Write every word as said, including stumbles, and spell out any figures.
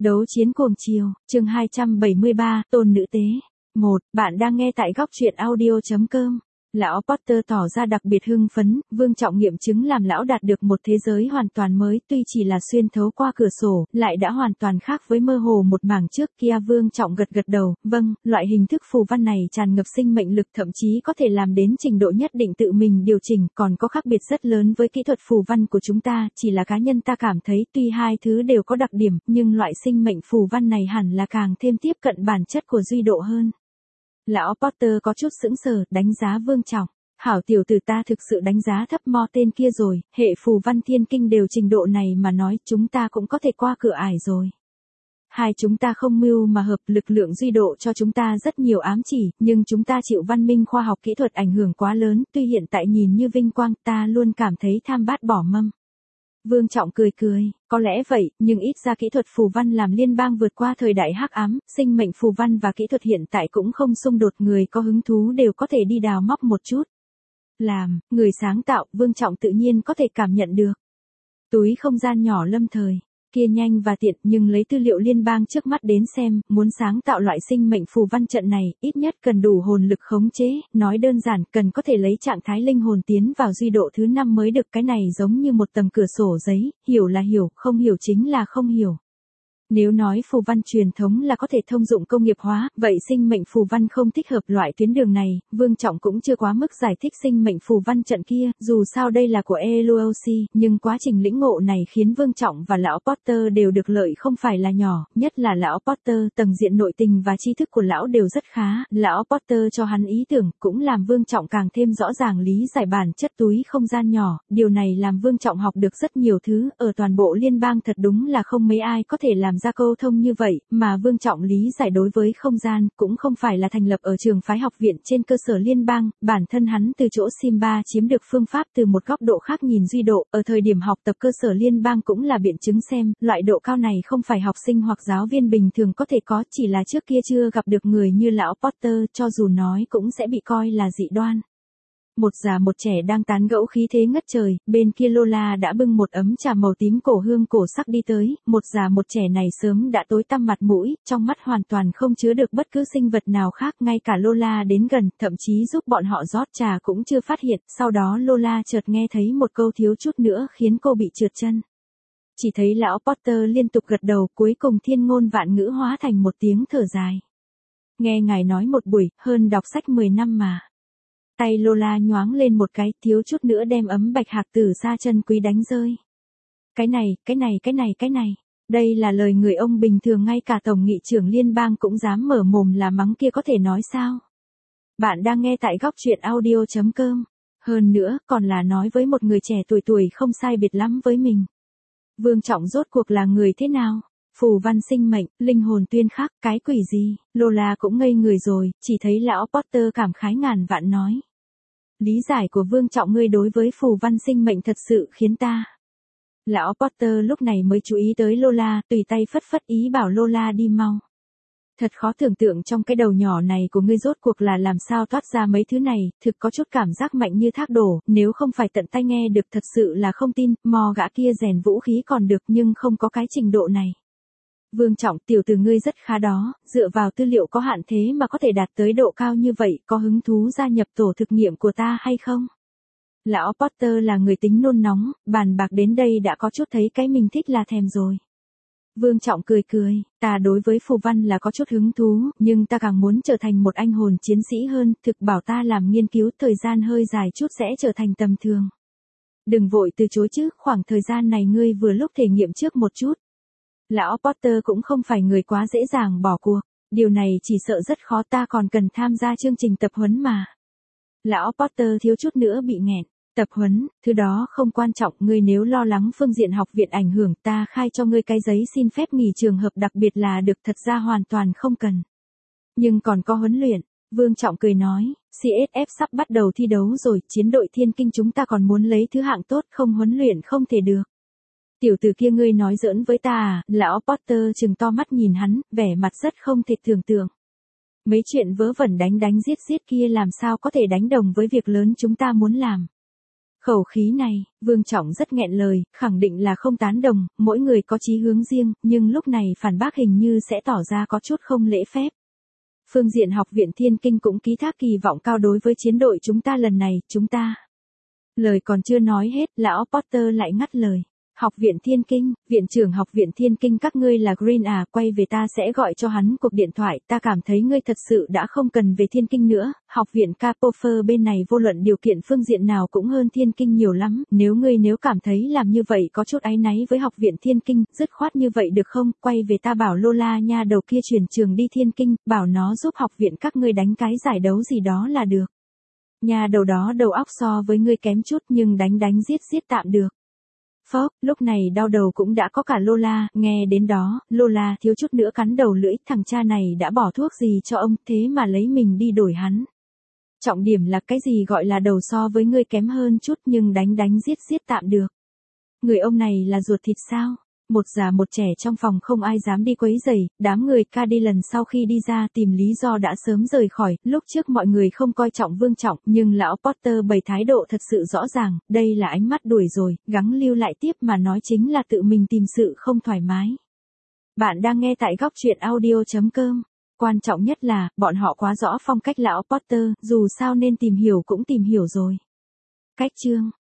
Đấu chiến cuồng chiều, chương hai trăm bảy mươi ba, tôn nữ tế. một. Bạn đang nghe tại góc truyện audio.com. Lão Potter tỏ ra đặc biệt hưng phấn, Vương Trọng nghiệm chứng làm lão đạt được một thế giới hoàn toàn mới, tuy chỉ là xuyên thấu qua cửa sổ, lại đã hoàn toàn khác với mơ hồ một mảng trước kia. Vương Trọng gật gật đầu, vâng, loại hình thức phù văn này tràn ngập sinh mệnh lực, thậm chí có thể làm đến trình độ nhất định tự mình điều chỉnh, còn có khác biệt rất lớn với kỹ thuật phù văn của chúng ta, chỉ là cá nhân ta cảm thấy tuy hai thứ đều có đặc điểm, nhưng loại sinh mệnh phù văn này hẳn là càng thêm tiếp cận bản chất của duy độ hơn. Lão Potter có chút sững sờ, đánh giá Vương Trọng. Hảo tiểu tử, ta thực sự đánh giá thấp mo tên kia rồi, hệ phù văn thiên kinh đều trình độ này mà nói, chúng ta cũng có thể qua cửa ải rồi. Hai chúng ta không mưu mà hợp, lực lượng duy độ cho chúng ta rất nhiều ám chỉ, nhưng chúng ta chịu văn minh khoa học kỹ thuật ảnh hưởng quá lớn, tuy hiện tại nhìn như vinh quang, ta luôn cảm thấy tham bát bỏ mâm. Vương Trọng cười cười, có lẽ vậy, nhưng ít ra kỹ thuật phù văn làm liên bang vượt qua thời đại hắc ám, sinh mệnh phù văn và kỹ thuật hiện tại cũng không xung đột, người có hứng thú đều có thể đi đào móc một chút. Làm, người sáng tạo, Vương Trọng tự nhiên có thể cảm nhận được. Túi không gian nhỏ lâm thời, kia nhanh và tiện, nhưng lấy tư liệu liên bang trước mắt đến xem, muốn sáng tạo loại sinh mệnh phù văn trận này, ít nhất cần đủ hồn lực khống chế, nói đơn giản, cần có thể lấy trạng thái linh hồn tiến vào duy độ thứ năm mới được, cái này giống như một tầng cửa sổ giấy, hiểu là hiểu, không hiểu chính là không hiểu. Nếu nói phù văn truyền thống là có thể thông dụng công nghiệp hóa, vậy sinh mệnh phù văn không thích hợp loại tuyến đường này, Vương Trọng cũng chưa quá mức giải thích sinh mệnh phù văn trận kia, dù sao đây là của e lờ o xê, nhưng quá trình lĩnh ngộ này khiến Vương Trọng và lão Potter đều được lợi không phải là nhỏ, nhất là lão Potter, tầng diện nội tình và tri thức của lão đều rất khá, lão Potter cho hắn ý tưởng, cũng làm Vương Trọng càng thêm rõ ràng lý giải bản chất túi không gian nhỏ, điều này làm Vương Trọng học được rất nhiều thứ, ở toàn bộ liên bang thật đúng là không mấy ai có thể làm ra câu thông như vậy, mà Vương Trọng lý giải đối với không gian, cũng không phải là thành lập ở trường phái học viện trên cơ sở liên bang, bản thân hắn từ chỗ Simba chiếm được phương pháp từ một góc độ khác nhìn duy độ, ở thời điểm học tập cơ sở liên bang cũng là biện chứng xem, loại độ cao này không phải học sinh hoặc giáo viên bình thường có thể có, chỉ là trước kia chưa gặp được người như lão Potter, cho dù nói cũng sẽ bị coi là dị đoan. Một già một trẻ đang tán gẫu khí thế ngất trời, bên kia Lola đã bưng một ấm trà màu tím cổ hương cổ sắc đi tới, một già một trẻ này sớm đã tối tăm mặt mũi, trong mắt hoàn toàn không chứa được bất cứ sinh vật nào khác, ngay cả Lola đến gần, thậm chí giúp bọn họ rót trà cũng chưa phát hiện, sau đó Lola chợt nghe thấy một câu thiếu chút nữa khiến cô bị trượt chân. Chỉ thấy lão Potter liên tục gật đầu, cuối cùng thiên ngôn vạn ngữ hóa thành một tiếng thở dài. Nghe ngài nói một buổi, hơn đọc sách mười năm mà. Tay Lola nhoáng lên một cái, thiếu chút nữa đem ấm bạch hạc tử sa chân quý đánh rơi. Cái này, cái này, cái này, cái này. Đây là lời người ông bình thường ngay cả tổng nghị trưởng liên bang cũng dám mở mồm là mắng kia có thể nói sao. Bạn đang nghe tại góc truyện audio.com. Hơn nữa, còn là nói với một người trẻ tuổi tuổi không sai biệt lắm với mình. Vương Trọng rốt cuộc là người thế nào? Phù văn sinh mệnh, linh hồn tuyên khắc, cái quỷ gì? Lola cũng ngây người rồi, chỉ thấy lão Potter cảm khái ngàn vạn nói. Lý giải của Vương Trọng ngươi đối với phù văn sinh mệnh thật sự khiến ta. Lão Potter lúc này mới chú ý tới Lola, tùy tay phất phất ý bảo Lola đi mau. Thật khó tưởng tượng trong cái đầu nhỏ này của ngươi rốt cuộc là làm sao thoát ra mấy thứ này, thực có chút cảm giác mạnh như thác đổ, nếu không phải tận tay nghe được thật sự là không tin, mò gã kia rèn vũ khí còn được nhưng không có cái trình độ này. Vương Trọng, tiểu tử ngươi rất khá đó, dựa vào tư liệu có hạn thế mà có thể đạt tới độ cao như vậy, có hứng thú gia nhập tổ thực nghiệm của ta hay không? Lão Potter là người tính nôn nóng, bàn bạc đến đây đã có chút thấy cái mình thích là thèm rồi. Vương Trọng cười cười, ta đối với phù văn là có chút hứng thú, nhưng ta càng muốn trở thành một anh hồn chiến sĩ hơn, thực bảo ta làm nghiên cứu thời gian hơi dài chút sẽ trở thành tầm thường. Đừng vội từ chối chứ, khoảng thời gian này ngươi vừa lúc thể nghiệm trước một chút. Lão Potter cũng không phải người quá dễ dàng bỏ cuộc, điều này chỉ sợ rất khó, ta còn cần tham gia chương trình tập huấn mà. Lão Potter thiếu chút nữa bị nghẹn, tập huấn, thứ đó không quan trọng, ngươi nếu lo lắng phương diện học viện ảnh hưởng, ta khai cho ngươi cái giấy xin phép nghỉ trường hợp đặc biệt là được, thật ra hoàn toàn không cần. Nhưng còn có huấn luyện, Vương Trọng cười nói, xê ét ép sắp bắt đầu thi đấu rồi, chiến đội thiên kinh chúng ta còn muốn lấy thứ hạng tốt, không huấn luyện không thể được. Tiểu tử kia ngươi nói giỡn với ta à? Lão Potter trừng to mắt nhìn hắn, vẻ mặt rất không thể tưởng tượng. Mấy chuyện vớ vẩn đánh đánh giết giết kia làm sao có thể đánh đồng với việc lớn chúng ta muốn làm. Khẩu khí này, Vương Trọng rất nghẹn lời, khẳng định là không tán đồng, mỗi người có chí hướng riêng, nhưng lúc này phản bác hình như sẽ tỏ ra có chút không lễ phép. Phương diện Học viện Thiên Kinh cũng ký thác kỳ vọng cao đối với chiến đội chúng ta lần này, chúng ta. Lời còn chưa nói hết, lão Potter lại ngắt lời. Học viện Thiên Kinh, viện trưởng Học viện Thiên Kinh các ngươi là Green à, quay về ta sẽ gọi cho hắn cuộc điện thoại, ta cảm thấy ngươi thật sự đã không cần về Thiên Kinh nữa, Học viện Capofer bên này vô luận điều kiện phương diện nào cũng hơn Thiên Kinh nhiều lắm, nếu ngươi nếu cảm thấy làm như vậy có chút áy náy với Học viện Thiên Kinh, dứt khoát như vậy được không, quay về ta bảo Lola nha đầu kia chuyển trường đi Thiên Kinh, bảo nó giúp học viện các ngươi đánh cái giải đấu gì đó là được. Nhà đầu đó đầu óc so với ngươi kém chút nhưng đánh đánh giết giết tạm được. Phốc, lúc này đau đầu cũng đã có cả Lola, nghe đến đó, Lola thiếu chút nữa cắn đầu lưỡi, thằng cha này đã bỏ thuốc gì cho ông, thế mà lấy mình đi đổi hắn. Trọng điểm là cái gì gọi là đầu so với ngươi kém hơn chút nhưng đánh đánh giết giết tạm được. Người ông này là ruột thịt sao? Một già một trẻ trong phòng không ai dám đi quấy rầy, đám người ca đi lần sau khi đi ra tìm lý do đã sớm rời khỏi, lúc trước mọi người không coi trọng Vương Trọng, nhưng lão Potter bày thái độ thật sự rõ ràng, đây là ánh mắt đuổi rồi, gắng lưu lại tiếp mà nói chính là tự mình tìm sự không thoải mái. Bạn đang nghe tại góc truyện audio chấm com. Quan trọng nhất là, bọn họ quá rõ phong cách lão Potter, dù sao nên tìm hiểu cũng tìm hiểu rồi. Cách chương